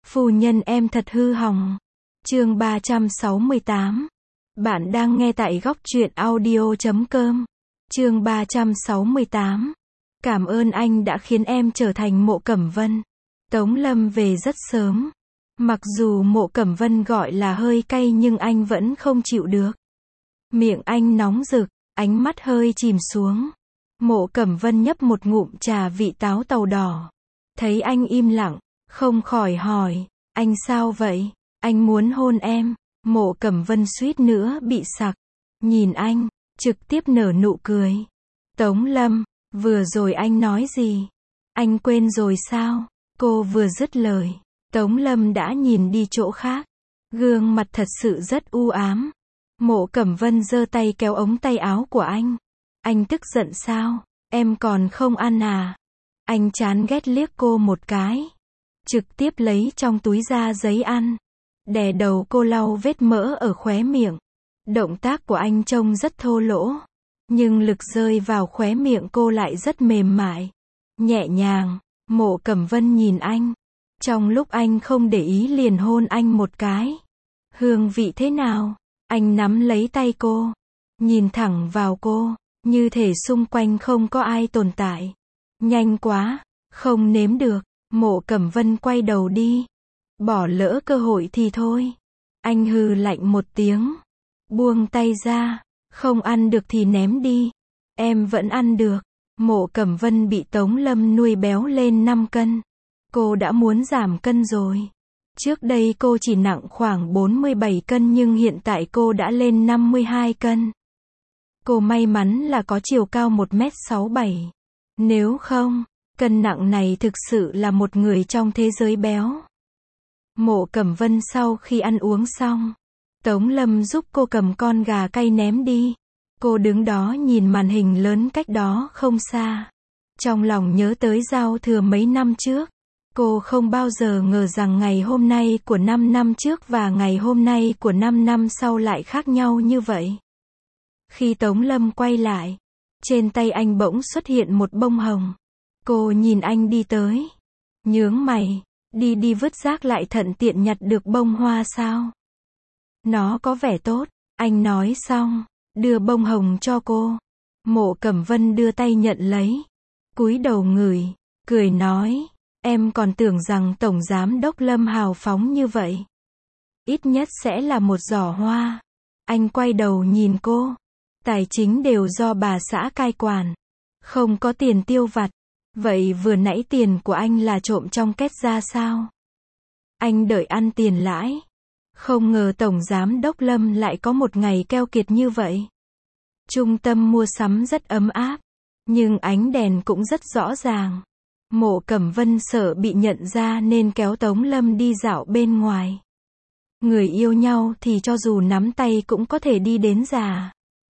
Phu nhân em thật hư hỏng. Chương 368. Bạn đang nghe tại góc truyện audio.com. Chương 368. Cảm ơn anh đã khiến em trở thành Mộ Cẩm Vân. Tống Lâm về rất sớm. Mặc dù Mộ Cẩm Vân gọi là hơi cay nhưng anh vẫn không chịu được. Miệng anh nóng rực, ánh mắt hơi chìm xuống. Mộ Cẩm Vân nhấp một ngụm trà vị táo tàu đỏ. Thấy anh im lặng, không khỏi hỏi, anh sao vậy? Anh muốn hôn em. Mộ Cẩm Vân suýt nữa bị sặc. Nhìn anh, trực tiếp nở nụ cười. Tống Lâm, vừa rồi anh nói gì? Anh quên rồi sao? Cô vừa dứt lời, Tống Lâm đã nhìn đi chỗ khác. Gương mặt thật sự rất u ám. Mộ Cẩm Vân giơ tay kéo ống tay áo của anh. Anh tức giận sao? Em còn không ăn à? Anh chán ghét liếc cô một cái. Trực tiếp lấy trong túi ra giấy ăn. Đè đầu cô lau vết mỡ ở khóe miệng. Động tác của anh trông rất thô lỗ. Nhưng lực rơi vào khóe miệng cô lại rất mềm mại. Nhẹ nhàng. Mộ Cẩm Vân nhìn anh. Trong lúc anh không để ý liền hôn anh một cái. Hương vị thế nào? Anh nắm lấy tay cô. Nhìn thẳng vào cô. Như thể xung quanh không có ai tồn tại. Nhanh quá. Không nếm được. Mộ Cẩm Vân quay đầu đi. Bỏ lỡ cơ hội thì thôi. Anh hừ lạnh một tiếng. Buông tay ra. Không ăn được thì ném đi. Em vẫn ăn được. Mộ Cẩm Vân bị Tống Lâm nuôi béo lên 5 cân. Cô đã muốn giảm cân rồi. Trước đây cô chỉ nặng khoảng 47 cân nhưng hiện tại cô đã lên 52 cân. Cô may mắn là có chiều cao 1m67. Nếu không, cân nặng này thực sự là một người trong thế giới béo. Mộ Cẩm Vân sau khi ăn uống xong, Tống Lâm giúp cô cầm con gà cay ném đi. Cô đứng đó nhìn màn hình lớn cách đó không xa. Trong lòng nhớ tới giao thừa mấy năm trước. Cô không bao giờ ngờ rằng ngày hôm nay của 5 năm trước và ngày hôm nay của 5 năm sau lại khác nhau như vậy. Khi Tống Lâm quay lại, trên tay anh bỗng xuất hiện một bông hồng. Cô nhìn anh đi tới. Nhướng mày, đi vứt rác lại thuận tiện nhặt được bông hoa sao? Nó có vẻ tốt, anh nói xong, đưa bông hồng cho cô. Mộ Cẩm Vân đưa tay nhận lấy. Cúi đầu ngửi, cười nói, em còn tưởng rằng Tổng Giám Đốc Lâm hào phóng như vậy. Ít nhất sẽ là một giỏ hoa. Anh quay đầu nhìn cô. Tài chính đều do bà xã cai quản. Không có tiền tiêu vặt. Vậy vừa nãy tiền của anh là trộm trong két ra sao? Anh đợi ăn tiền lãi. Không ngờ Tổng Giám Đốc Lâm lại có một ngày keo kiệt như vậy. Trung tâm mua sắm rất ấm áp. Nhưng ánh đèn cũng rất rõ ràng. Mộ Cẩm Vân sợ bị nhận ra nên kéo Tống Lâm đi dạo bên ngoài. Người yêu nhau thì cho dù nắm tay cũng có thể đi đến già.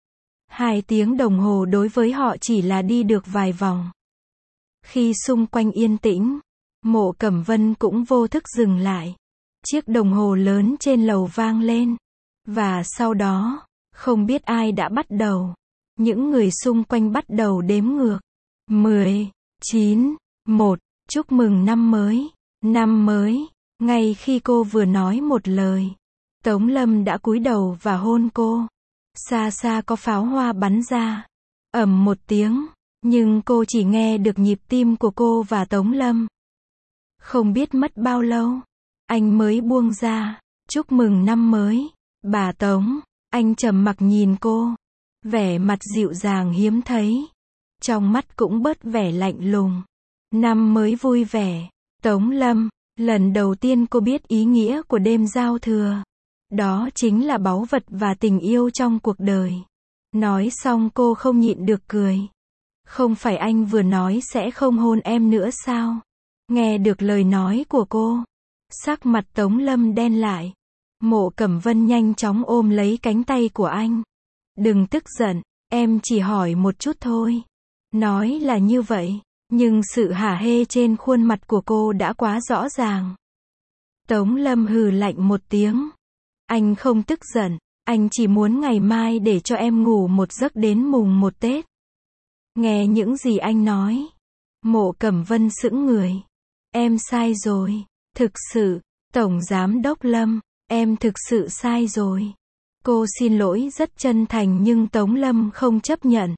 2 tiếng đồng hồ đối với họ chỉ là đi được vài vòng. Khi xung quanh yên tĩnh, Mộ Cẩm Vân cũng vô thức dừng lại. Chiếc đồng hồ lớn trên lầu vang lên. Và sau đó, không biết ai đã bắt đầu. Những người xung quanh bắt đầu đếm ngược. 10, 9, 1, chúc mừng năm mới. Năm mới. Ngay khi cô vừa nói một lời, Tống Lâm đã cúi đầu và hôn cô. Xa xa có pháo hoa bắn ra. Ầm một tiếng. Nhưng cô chỉ nghe được nhịp tim của cô và Tống Lâm. Không biết mất bao lâu, anh mới buông ra. Chúc mừng năm mới, bà Tống. Anh trầm mặc nhìn cô. Vẻ mặt dịu dàng hiếm thấy. Trong mắt cũng bớt vẻ lạnh lùng. Năm mới vui vẻ. Tống Lâm, lần đầu tiên cô biết ý nghĩa của đêm giao thừa. Đó chính là báu vật và tình yêu trong cuộc đời. Nói xong cô không nhịn được cười. Không phải anh vừa nói sẽ không hôn em nữa sao? Nghe được lời nói của cô, sắc mặt Tống Lâm đen lại. Mộ Cẩm Vân nhanh chóng ôm lấy cánh tay của anh. Đừng tức giận, em chỉ hỏi một chút thôi. Nói là như vậy, nhưng sự hả hê trên khuôn mặt của cô đã quá rõ ràng. Tống Lâm hừ lạnh một tiếng. Anh không tức giận, anh chỉ muốn ngày mai để cho em ngủ một giấc đến mùng 1 Tết. Nghe những gì anh nói, Mộ Cẩm Vân sững người. Em sai rồi, thực sự, Tổng Giám đốc Lâm, em thực sự sai rồi. Cô xin lỗi rất chân thành nhưng Tống Lâm không chấp nhận.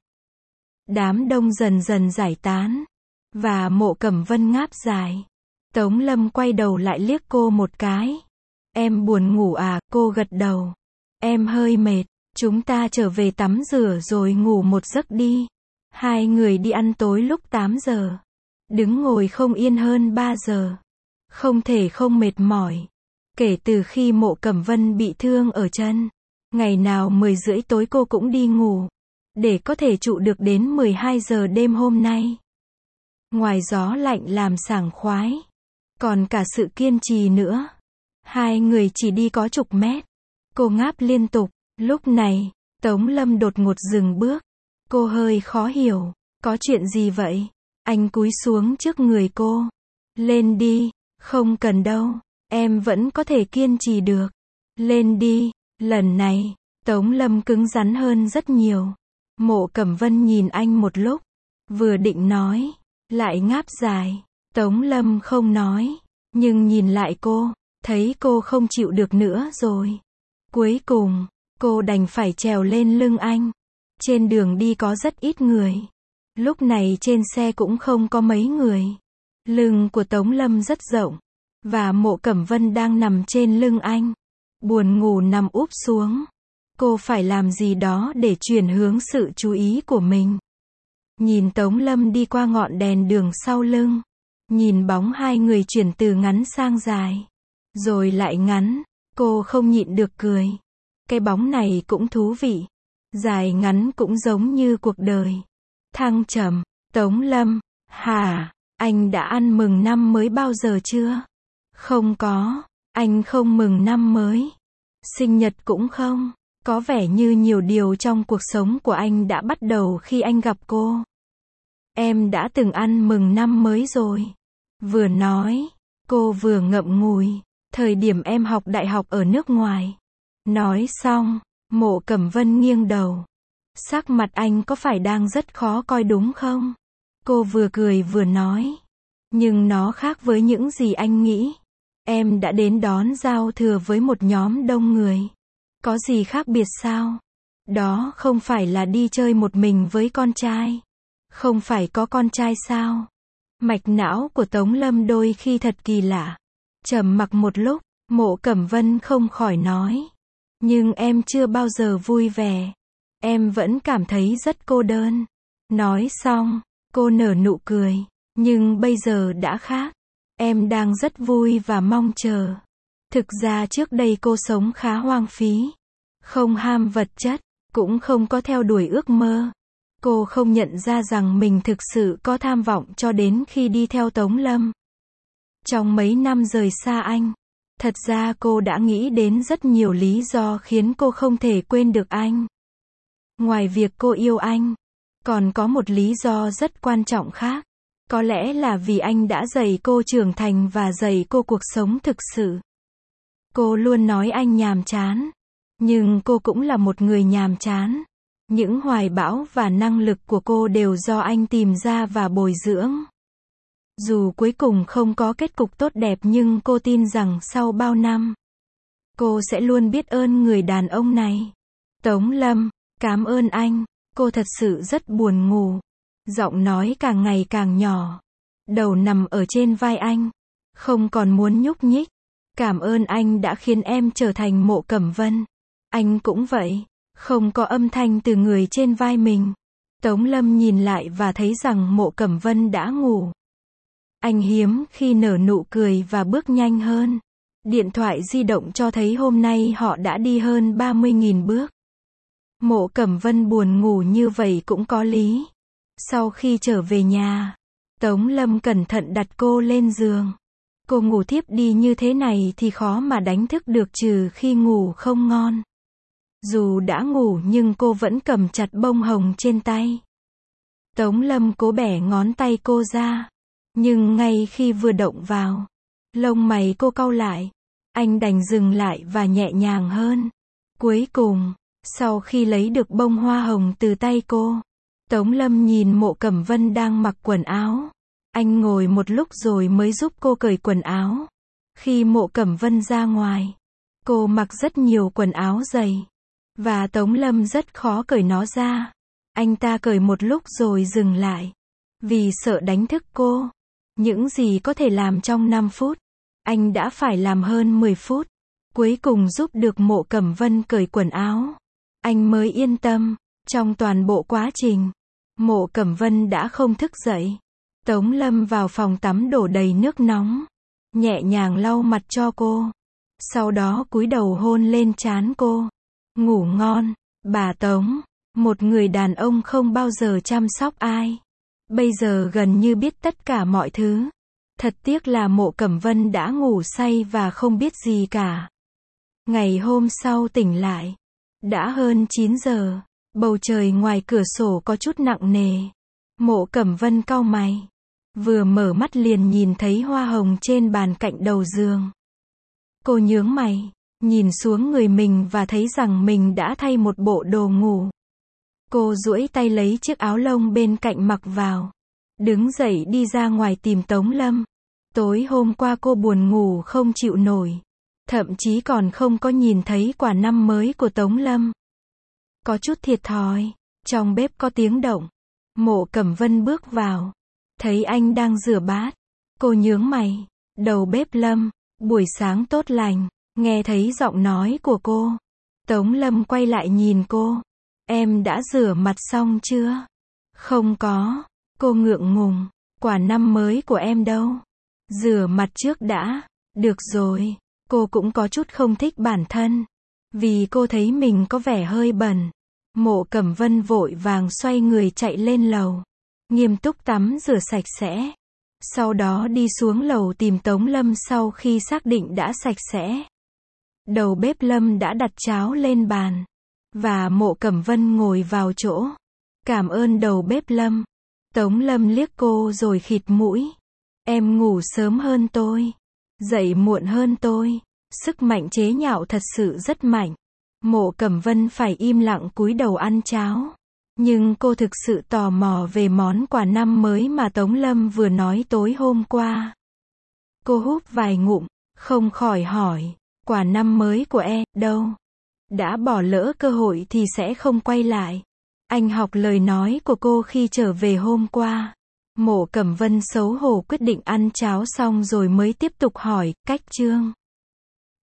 Đám đông dần dần giải tán. Và Mộ Cẩm Vân ngáp dài. Tống Lâm quay đầu lại liếc cô một cái. Em buồn ngủ à? Cô gật đầu. Em hơi mệt. Chúng ta trở về tắm rửa rồi ngủ một giấc đi. Hai người đi ăn tối lúc 8 giờ. Đứng ngồi không yên hơn 3 giờ. Không thể không mệt mỏi. Kể từ khi Mộ Cẩm Vân bị thương ở chân, ngày nào 10 rưỡi tối cô cũng đi ngủ, để có thể trụ được đến 12 giờ đêm hôm nay. Ngoài gió lạnh làm sảng khoái, còn cả sự kiên trì nữa. Hai người chỉ đi có chục mét. Cô ngáp liên tục. Lúc này, Tống Lâm đột ngột dừng bước. Cô hơi khó hiểu. Có chuyện gì vậy? Anh cúi xuống trước người cô. Lên đi. Không cần đâu. Em vẫn có thể kiên trì được. Lên đi. Lần này, Tống Lâm cứng rắn hơn rất nhiều. Mộ Cẩm Vân nhìn anh một lúc. Vừa định nói, lại ngáp dài. Tống Lâm không nói, nhưng nhìn lại cô, thấy cô không chịu được nữa rồi. Cuối cùng, cô đành phải trèo lên lưng anh. Trên đường đi có rất ít người. Lúc này trên xe cũng không có mấy người. Lưng của Tống Lâm rất rộng. Và Mộ Cẩm Vân đang nằm trên lưng anh. Buồn ngủ nằm úp xuống. Cô phải làm gì đó để chuyển hướng sự chú ý của mình. Nhìn Tống Lâm đi qua ngọn đèn đường sau lưng. Nhìn bóng hai người chuyển từ ngắn sang dài. Rồi lại ngắn. Cô không nhịn được cười. Cái bóng này cũng thú vị. Dài ngắn cũng giống như cuộc đời. Thăng trầm. Tống Lâm. Hả? Anh đã ăn mừng năm mới bao giờ chưa? Không có. Anh không mừng năm mới. Sinh nhật cũng không. Có vẻ như nhiều điều trong cuộc sống của anh đã bắt đầu khi anh gặp cô. Em đã từng ăn mừng năm mới rồi. Vừa nói, cô vừa ngậm ngùi. Thời điểm em học đại học ở nước ngoài. Nói xong, Mộ Cẩm Vân nghiêng đầu. Sắc mặt anh có phải đang rất khó coi đúng không? Cô vừa cười vừa nói. Nhưng nó khác với những gì anh nghĩ. Em đã đến đón giao thừa với một nhóm đông người. Có gì khác biệt sao? Đó không phải là đi chơi một mình với con trai. Không phải có con trai sao? Mạch não của Tống Lâm đôi khi thật kỳ lạ. Trầm mặc một lúc, Mộ Cẩm Vân không khỏi nói. Nhưng em chưa bao giờ vui vẻ. Em vẫn cảm thấy rất cô đơn. Nói xong, cô nở nụ cười. Nhưng bây giờ đã khác. Em đang rất vui và mong chờ. Thực ra trước đây cô sống khá hoang phí. Không ham vật chất, cũng không có theo đuổi ước mơ. Cô không nhận ra rằng mình thực sự có tham vọng cho đến khi đi theo Tống Lâm. Trong mấy năm rời xa anh, thật ra cô đã nghĩ đến rất nhiều lý do khiến cô không thể quên được anh. Ngoài việc cô yêu anh, còn có một lý do rất quan trọng khác. Có lẽ là vì anh đã dạy cô trưởng thành và dạy cô cuộc sống thực sự. Cô luôn nói anh nhàm chán. Nhưng cô cũng là một người nhàm chán. Những hoài bão và năng lực của cô đều do anh tìm ra và bồi dưỡng. Dù cuối cùng không có kết cục tốt đẹp nhưng cô tin rằng sau bao năm, cô sẽ luôn biết ơn người đàn ông này. Tống Lâm, cảm ơn anh. Cô thật sự rất buồn ngủ. Giọng nói càng ngày càng nhỏ. Đầu nằm ở trên vai anh. Không còn muốn nhúc nhích. Cảm ơn anh đã khiến em trở thành Mộ Cẩm Vân. Anh cũng vậy. Không có âm thanh từ người trên vai mình. Tống Lâm nhìn lại và thấy rằng Mộ Cẩm Vân đã ngủ. Anh hiếm khi nở nụ cười và bước nhanh hơn. Điện thoại di động cho thấy hôm nay họ đã đi hơn 30.000 bước. Mộ Cẩm Vân buồn ngủ như vậy cũng có lý. Sau khi trở về nhà, Tống Lâm cẩn thận đặt cô lên giường. Cô ngủ thiếp đi như thế này thì khó mà đánh thức được trừ khi ngủ không ngon. Dù đã ngủ nhưng cô vẫn cầm chặt bông hồng trên tay. Tống Lâm cố bẻ ngón tay cô ra. Nhưng ngay khi vừa động vào, lông mày cô cau lại. Anh đành dừng lại và nhẹ nhàng hơn. Cuối cùng, sau khi lấy được bông hoa hồng từ tay cô, Tống Lâm nhìn Mộ Cẩm Vân đang mặc quần áo. Anh ngồi một lúc rồi mới giúp cô cởi quần áo. Khi Mộ Cẩm Vân ra ngoài, cô mặc rất nhiều quần áo dày, và Tống Lâm rất khó cởi nó ra. Anh ta cởi một lúc rồi dừng lại, vì sợ đánh thức cô. Những gì có thể làm trong 5 phút, anh đã phải làm hơn 10 phút. Cuối cùng giúp được Mộ Cẩm Vân cởi quần áo, anh mới yên tâm. Trong toàn bộ quá trình, Mộ Cẩm Vân đã không thức dậy. Tống Lâm vào phòng tắm đổ đầy nước nóng, nhẹ nhàng lau mặt cho cô, sau đó cúi đầu hôn lên trán cô. Ngủ ngon, bà Tống. Một người đàn ông không bao giờ chăm sóc ai, bây giờ gần như biết tất cả mọi thứ. Thật tiếc là Mộ Cẩm Vân đã ngủ say và không biết gì cả. Ngày hôm sau tỉnh lại, đã hơn 9 giờ, bầu trời ngoài cửa sổ có chút nặng nề. Mộ Cẩm Vân cau mày, vừa mở mắt liền nhìn thấy hoa hồng trên bàn cạnh đầu giường. Cô nhướng mày, nhìn xuống người mình và thấy rằng mình đã thay một bộ đồ ngủ. Cô duỗi tay lấy chiếc áo lông bên cạnh mặc vào, đứng dậy đi ra ngoài tìm Tống Lâm. Tối hôm qua cô buồn ngủ không chịu nổi, thậm chí còn không có nhìn thấy quà năm mới của Tống Lâm. Có chút thiệt thòi, trong bếp có tiếng động. Mộ Cẩm Vân bước vào, thấy anh đang rửa bát. Cô nhướng mày, đầu bếp Lâm, buổi sáng tốt lành. Nghe thấy giọng nói của cô, Tống Lâm quay lại nhìn cô. Em đã rửa mặt xong chưa? Không có. Cô ngượng ngùng. Quà năm mới của em đâu? Rửa mặt trước đã. Được rồi. Cô cũng có chút không thích bản thân, vì cô thấy mình có vẻ hơi bẩn. Mộ Cẩm Vân vội vàng xoay người chạy lên lầu, nghiêm túc tắm rửa sạch sẽ. Sau đó đi xuống lầu tìm Tống Lâm sau khi xác định đã sạch sẽ. Đầu bếp Lâm đã đặt cháo lên bàn, và Mộ Cẩm Vân ngồi vào chỗ. Cảm ơn đầu bếp Lâm. Tống Lâm liếc cô rồi khịt mũi. Em ngủ sớm hơn tôi, dậy muộn hơn tôi. Sức mạnh chế nhạo thật sự rất mạnh. Mộ Cẩm Vân phải im lặng cúi đầu ăn cháo. Nhưng cô thực sự tò mò về món quà năm mới mà Tống Lâm vừa nói tối hôm qua. Cô húp vài ngụm, không khỏi hỏi, quà năm mới của em, đâu? Đã bỏ lỡ cơ hội thì sẽ không quay lại. Anh học lời nói của cô khi trở về hôm qua. Mộ Cẩm Vân xấu hổ quyết định ăn cháo xong rồi mới tiếp tục hỏi, cách Trương.